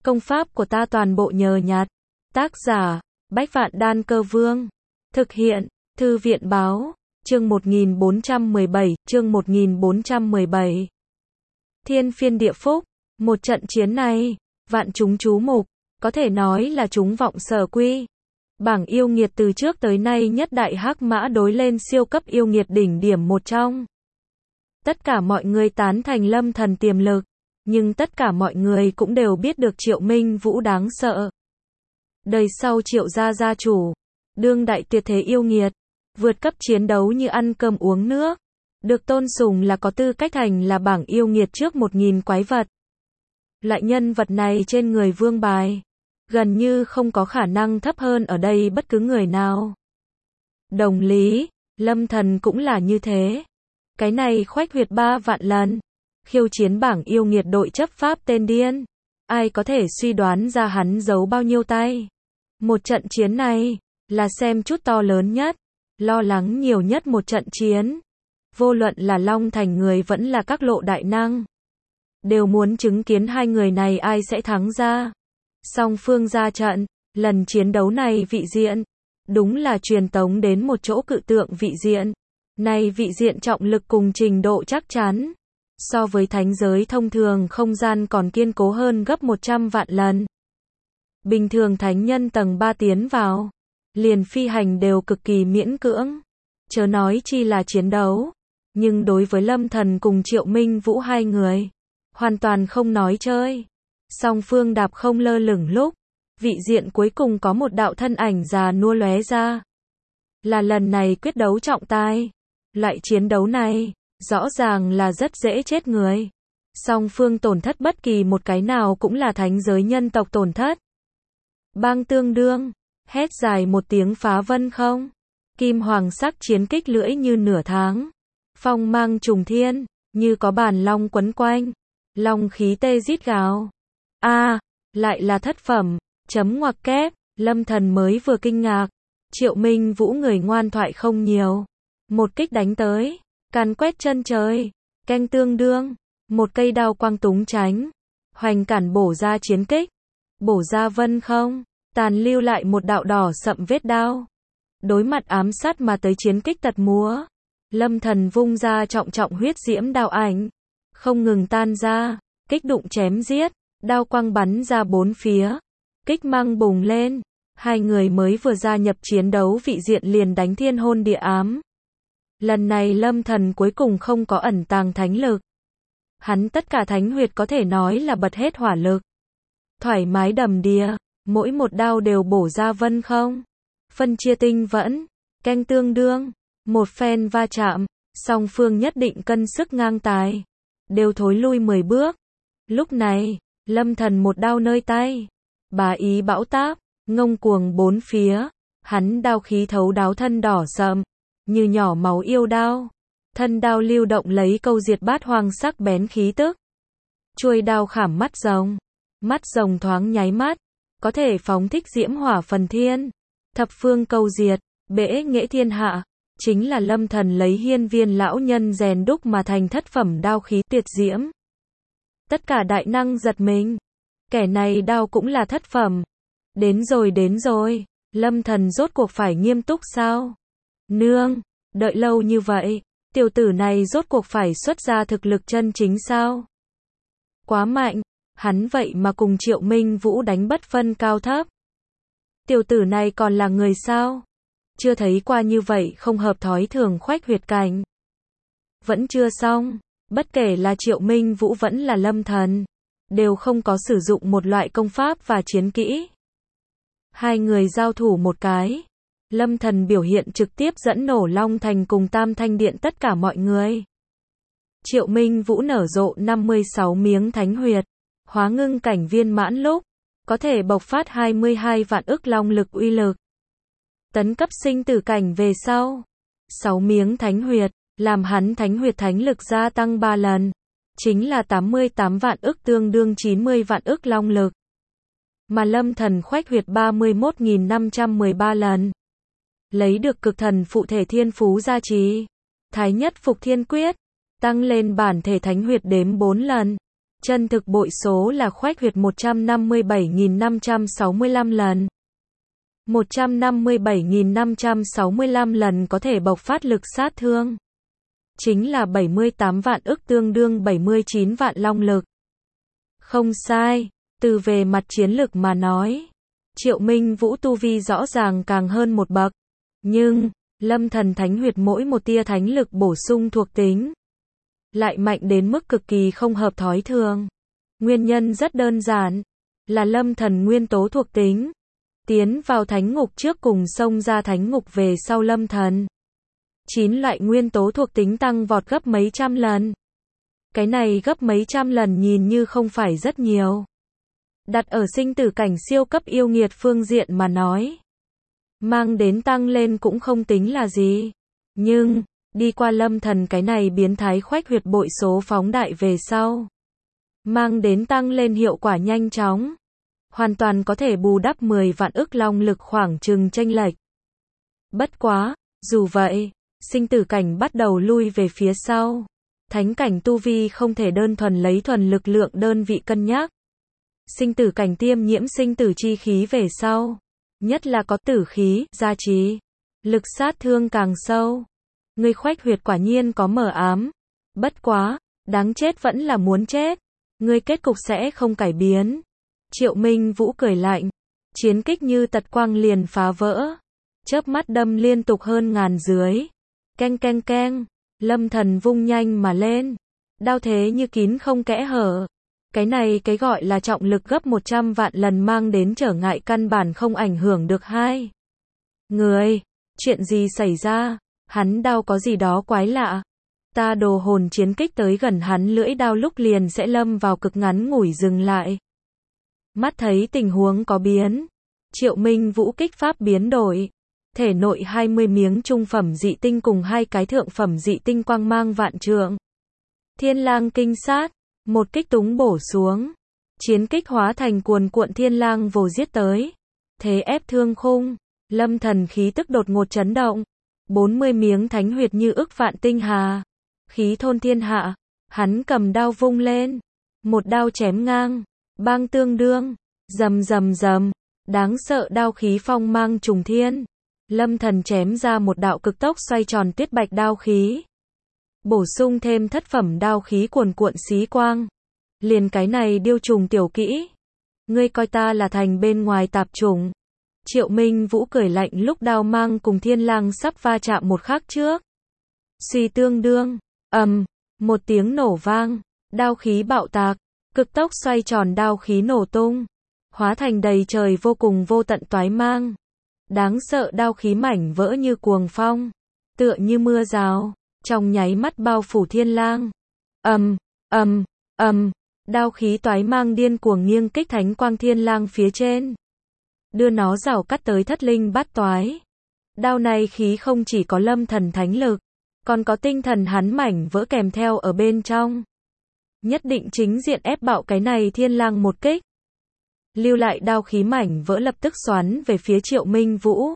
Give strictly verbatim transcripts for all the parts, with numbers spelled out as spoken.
Công pháp của ta toàn bộ nhờ nhặt. Tác giả, Bách Vạn Đan Cơ Vương. Thực hiện, Thư viện Báo. Chương một nghìn bốn trăm mười bảy, chương một nghìn bốn trăm mười bảy. Thiên phiên địa phúc. Một trận chiến này, vạn chúng chú mục, có thể nói là chúng vọng sở quy. Bảng yêu nghiệt từ trước tới nay nhất đại hắc mã đối lên siêu cấp yêu nghiệt đỉnh điểm một trong. Tất cả mọi người tán thành Lâm Thần tiềm lực, nhưng tất cả mọi người cũng đều biết được Triệu Minh Vũ đáng sợ. Đời sau Triệu gia gia chủ, đương đại tuyệt thế yêu nghiệt, vượt cấp chiến đấu như ăn cơm uống nước, được tôn sùng là có tư cách thành là bảng yêu nghiệt trước một nghìn quái vật. Loại nhân vật này trên người vương bài, gần như không có khả năng thấp hơn ở đây bất cứ người nào. Đồng lý, Lâm Thần cũng là như thế. Cái này khoách huyệt ba vạn lần, khiêu chiến bảng yêu nghiệt đội chấp pháp tên điên. Ai có thể suy đoán ra hắn giấu bao nhiêu tay. Một trận chiến này, là xem chút to lớn nhất, lo lắng nhiều nhất một trận chiến. Vô luận là Long Thành người vẫn là các lộ đại năng, đều muốn chứng kiến hai người này ai sẽ thắng ra. Song phương ra trận, lần chiến đấu này vị diện, đúng là truyền tống đến một chỗ cự tượng vị diện. Này vị diện trọng lực cùng trình độ chắc chắn, so với thánh giới thông thường không gian còn kiên cố hơn gấp một trăm vạn lần. Bình thường thánh nhân tầng ba tiến vào, liền phi hành đều cực kỳ miễn cưỡng, chớ nói chi là chiến đấu. Nhưng đối với Lâm Thần cùng Triệu Minh Vũ hai người, hoàn toàn không nói chơi. Song phương đạp không lơ lửng lúc, vị diện cuối cùng có một đạo thân ảnh già nua lóe ra. Là lần này quyết đấu trọng tài. Loại chiến đấu này, rõ ràng là rất dễ chết người. Song phương tổn thất bất kỳ một cái nào cũng là thánh giới nhân tộc tổn thất. Bang tương đương, hét dài một tiếng phá vân không. Kim hoàng sắc chiến kích lưỡi như nửa tháng. Phong mang trùng thiên, như có bản long quấn quanh. Long khí tê rít gào. A, à, lại là thất phẩm, chấm ngoặc kép. Lâm Thần mới vừa kinh ngạc. Triệu Minh Vũ người ngoan thoại không nhiều. Một kích đánh tới, càn quét chân trời, canh tương đương, một cây đao quang túng tránh, hoành cản bổ ra chiến kích, bổ ra vân không, tàn lưu lại một đạo đỏ sậm vết đao. Đối mặt ám sát mà tới chiến kích tật múa, Lâm Thần vung ra trọng trọng huyết diễm đao ảnh, không ngừng tan ra, kích đụng chém giết, đao quang bắn ra bốn phía, kích mang bùng lên, hai người mới vừa gia nhập chiến đấu vị diện liền đánh thiên hôn địa ám. Lần này Lâm Thần cuối cùng không có ẩn tàng thánh lực. Hắn tất cả thánh huyệt có thể nói là bật hết hỏa lực. Thoải mái đầm đìa, mỗi một đao đều bổ ra vân không. Phân chia tinh vẫn, canh tương đương, một phen va chạm, song phương nhất định cân sức ngang tài. Đều thối lui mười bước. Lúc này, Lâm Thần một đao nơi tay. Bá ý bão táp, ngông cuồng bốn phía. Hắn đao khí thấu đáo thân đỏ sậm. Như nhỏ máu yêu đao, thân đao lưu động lấy câu diệt bát hoang sắc bén khí tức. Chuôi đao khảm mắt rồng, mắt rồng thoáng nháy mắt, có thể phóng thích diễm hỏa phần thiên, thập phương câu diệt, bể nghệ thiên hạ, chính là Lâm Thần lấy hiên viên lão nhân rèn đúc mà thành thất phẩm đao khí tuyệt diễm. Tất cả đại năng giật mình, kẻ này đao cũng là thất phẩm. Đến rồi đến rồi, Lâm Thần rốt cuộc phải nghiêm túc sao? Nương, đợi lâu như vậy, tiểu tử này rốt cuộc phải xuất ra thực lực chân chính sao? Quá mạnh, hắn vậy mà cùng Triệu Minh Vũ đánh bất phân cao thấp. Tiểu tử này còn là người sao? Chưa thấy qua như vậy không hợp thói thường khoách huyệt cảnh. Vẫn chưa xong, bất kể là Triệu Minh Vũ vẫn là Lâm Thần, đều không có sử dụng một loại công pháp và chiến kỹ. Hai người giao thủ một cái. Lâm Thần biểu hiện trực tiếp dẫn nổ Long Thành cùng Tam Thanh Điện tất cả mọi người. Triệu Minh Vũ nở rộ năm mươi sáu miếng thánh huyệt, hóa ngưng cảnh viên mãn lúc, có thể bộc phát hai mươi hai vạn ức long lực uy lực. Tấn cấp sinh tử cảnh về sau, sáu miếng thánh huyệt, làm hắn thánh huyệt thánh lực gia tăng ba lần, chính là tám mươi tám vạn ức tương đương chín mươi vạn ức long lực. Mà Lâm Thần khoách huyệt ba mươi mốt nghìn năm trăm mười ba lần. Lấy được cực thần phụ thể thiên phú gia trì, thái nhất phục thiên quyết, tăng lên bản thể thánh huyệt đếm bốn lần, Chân thực bội số là khoách huyệt một trăm năm mươi bảy nghìn năm trăm sáu mươi lăm lần. một trăm năm mươi bảy nghìn năm trăm sáu mươi lăm lần có thể bộc phát lực sát thương. Chính là bảy mươi tám vạn ức tương đương bảy mươi chín vạn long lực. Không sai, từ về mặt chiến lực mà nói, Triệu Minh Vũ tu vi rõ ràng càng hơn một bậc. Nhưng, Lâm Thần Thánh Huyệt mỗi một tia thánh lực bổ sung thuộc tính lại mạnh đến mức cực kỳ không hợp thói thường. Nguyên nhân rất đơn giản, là Lâm Thần nguyên tố thuộc tính tiến vào thánh ngục trước cùng xông ra thánh ngục về sau Lâm Thần. Chín loại nguyên tố thuộc tính tăng vọt gấp mấy trăm lần. Cái này gấp mấy trăm lần nhìn như không phải rất nhiều. Đặt ở sinh tử cảnh siêu cấp yêu nghiệt phương diện mà nói, mang đến tăng lên cũng không tính là gì. Nhưng, đi qua Lâm Thần cái này biến thái khoách huyệt bội số phóng đại về sau, mang đến tăng lên hiệu quả nhanh chóng. Hoàn toàn có thể bù đắp mười vạn ức long lực khoảng chừng chênh lệch. Bất quá, dù vậy, sinh tử cảnh bắt đầu lui về phía sau. Thánh cảnh tu vi không thể đơn thuần lấy thuần lực lượng đơn vị cân nhắc. Sinh tử cảnh tiêm nhiễm sinh tử chi khí về sau, nhất là có tử khí, gia trì, lực sát thương càng sâu. Người khoách huyệt quả nhiên có mờ ám. Bất quá, đáng chết vẫn là muốn chết. Người kết cục sẽ không cải biến. Triệu Minh Vũ cười lạnh. Chiến kích như tật quang liền phá vỡ. Chớp mắt đâm liên tục hơn ngàn dưới. Keng keng keng. Lâm Thần vung nhanh mà lên. Đao thế như kín không kẽ hở. Cái này cái gọi là trọng lực gấp một trăm vạn lần mang đến trở ngại căn bản không ảnh hưởng được hai người. Chuyện gì xảy ra? Hắn đao có gì đó quái lạ. Ta đồ hồn chiến kích tới gần hắn lưỡi đao lúc liền sẽ lâm vào cực ngắn ngủi dừng lại. Mắt thấy tình huống có biến. Triệu Minh Vũ kích pháp biến đổi. Thể nội hai mươi miếng trung phẩm dị tinh cùng hai cái thượng phẩm dị tinh quang mang vạn trượng. Thiên lang kinh sát. Một kích túng bổ xuống. Chiến kích hóa thành cuồn cuộn thiên lang vồ giết tới. Thế ép thương khung. Lâm Thần khí tức đột ngột chấn động. bốn mươi miếng thánh huyệt như ức vạn tinh hà. Khí thôn thiên hạ. Hắn cầm đao vung lên. Một đao chém ngang. Bang tương đương. Rầm rầm rầm. Đáng sợ đao khí phong mang trùng thiên. Lâm Thần chém ra một đạo cực tốc xoay tròn tuyết bạch đao khí. Bổ sung thêm thất phẩm đao khí cuồn cuộn xí quang. Liền cái này điêu trùng tiểu kỹ. Ngươi coi ta là thành bên ngoài tạp chủng. Triệu Minh Vũ cười lạnh lúc đao mang cùng thiên lang sắp va chạm một khắc trước. Suy tương đương. Ầm. Um, một tiếng nổ vang. Đao khí bạo tạc. Cực tốc xoay tròn đao khí nổ tung. Hóa thành đầy trời vô cùng vô tận toái mang. Đáng sợ đao khí mảnh vỡ như cuồng phong. Tựa như mưa rào. Trong nháy mắt bao phủ thiên lang. Ầm, ầm, ầm, đao khí toái mang điên cuồng nghiêng kích thánh quang thiên lang phía trên. Đưa nó rào cắt tới thất linh bát toái. Đao này khí không chỉ có Lâm Thần thánh lực, còn có tinh thần hắn mảnh vỡ kèm theo ở bên trong. Nhất định chính diện ép bạo cái này thiên lang một kích. Lưu lại đao khí mảnh vỡ lập tức xoắn về phía Triệu Minh Vũ.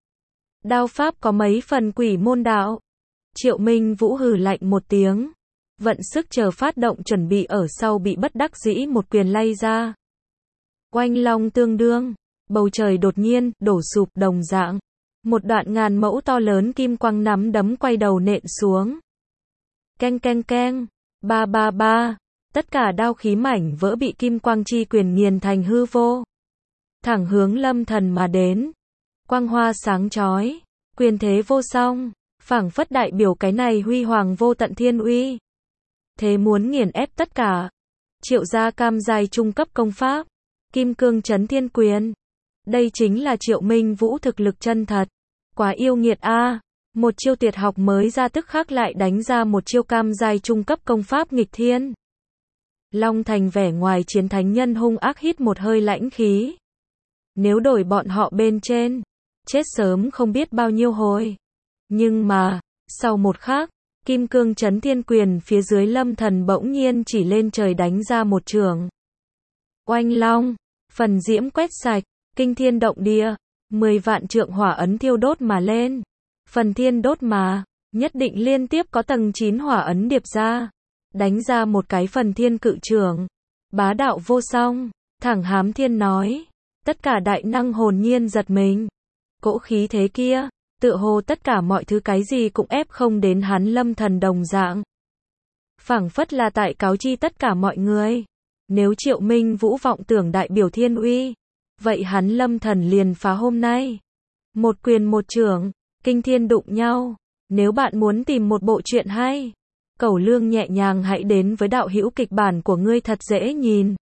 Đao pháp có mấy phần quỷ môn đạo. Triệu Minh Vũ hừ lạnh một tiếng. Vận sức chờ phát động chuẩn bị ở sau bị bất đắc dĩ một quyền lay ra. Oanh long tương đương. Bầu trời đột nhiên, đổ sụp đồng dạng. Một đoạn ngàn mẫu to lớn kim quang nắm đấm quay đầu nện xuống. Keng keng keng. Ba ba ba. Tất cả đao khí mảnh vỡ bị kim quang chi quyền nghiền thành hư vô. Thẳng hướng Lâm Thần mà đến. Quang hoa sáng chói. Quyền thế vô song. Phảng phất đại biểu cái này huy hoàng vô tận thiên uy. Thế muốn nghiền ép tất cả. Triệu gia cam giai trung cấp công pháp. Kim cương chấn thiên quyền. Đây chính là Triệu Minh Vũ thực lực chân thật. Quá yêu nghiệt a. À. Một chiêu tuyệt học mới ra tức khắc lại đánh ra một chiêu cam giai trung cấp công pháp nghịch thiên. Long Thành vẻ ngoài chiến thánh nhân hung ác hít một hơi lãnh khí. Nếu đổi bọn họ bên trên, chết sớm không biết bao nhiêu hồi. Nhưng mà, sau một khắc, kim cương chấn thiên quyền phía dưới Lâm Thần bỗng nhiên chỉ lên trời đánh ra một trường. Oanh long, phần diễm quét sạch, kinh thiên động địa, mười vạn trượng hỏa ấn thiêu đốt mà lên. Phần thiên đốt mà, nhất định liên tiếp có tầng chín hỏa ấn điệp ra, đánh ra một cái phần thiên cự trường. Bá đạo vô song, thẳng hám thiên nói. Tất cả đại năng hồn nhiên giật mình. Cỗ khí thế kia, tựa hồ tất cả mọi thứ cái gì cũng ép không đến hắn Lâm Thần đồng dạng. Phảng phất là tại cáo chi tất cả mọi người. Nếu Triệu Minh Vũ vọng tưởng đại biểu thiên uy, vậy hắn Lâm Thần liền phá hôm nay. Một quyền một chưởng, kinh thiên đụng nhau. Nếu bạn muốn tìm một bộ truyện hay, Cẩu Lương nhẹ nhàng hãy đến với đạo hữu kịch bản của ngươi thật dễ nhìn.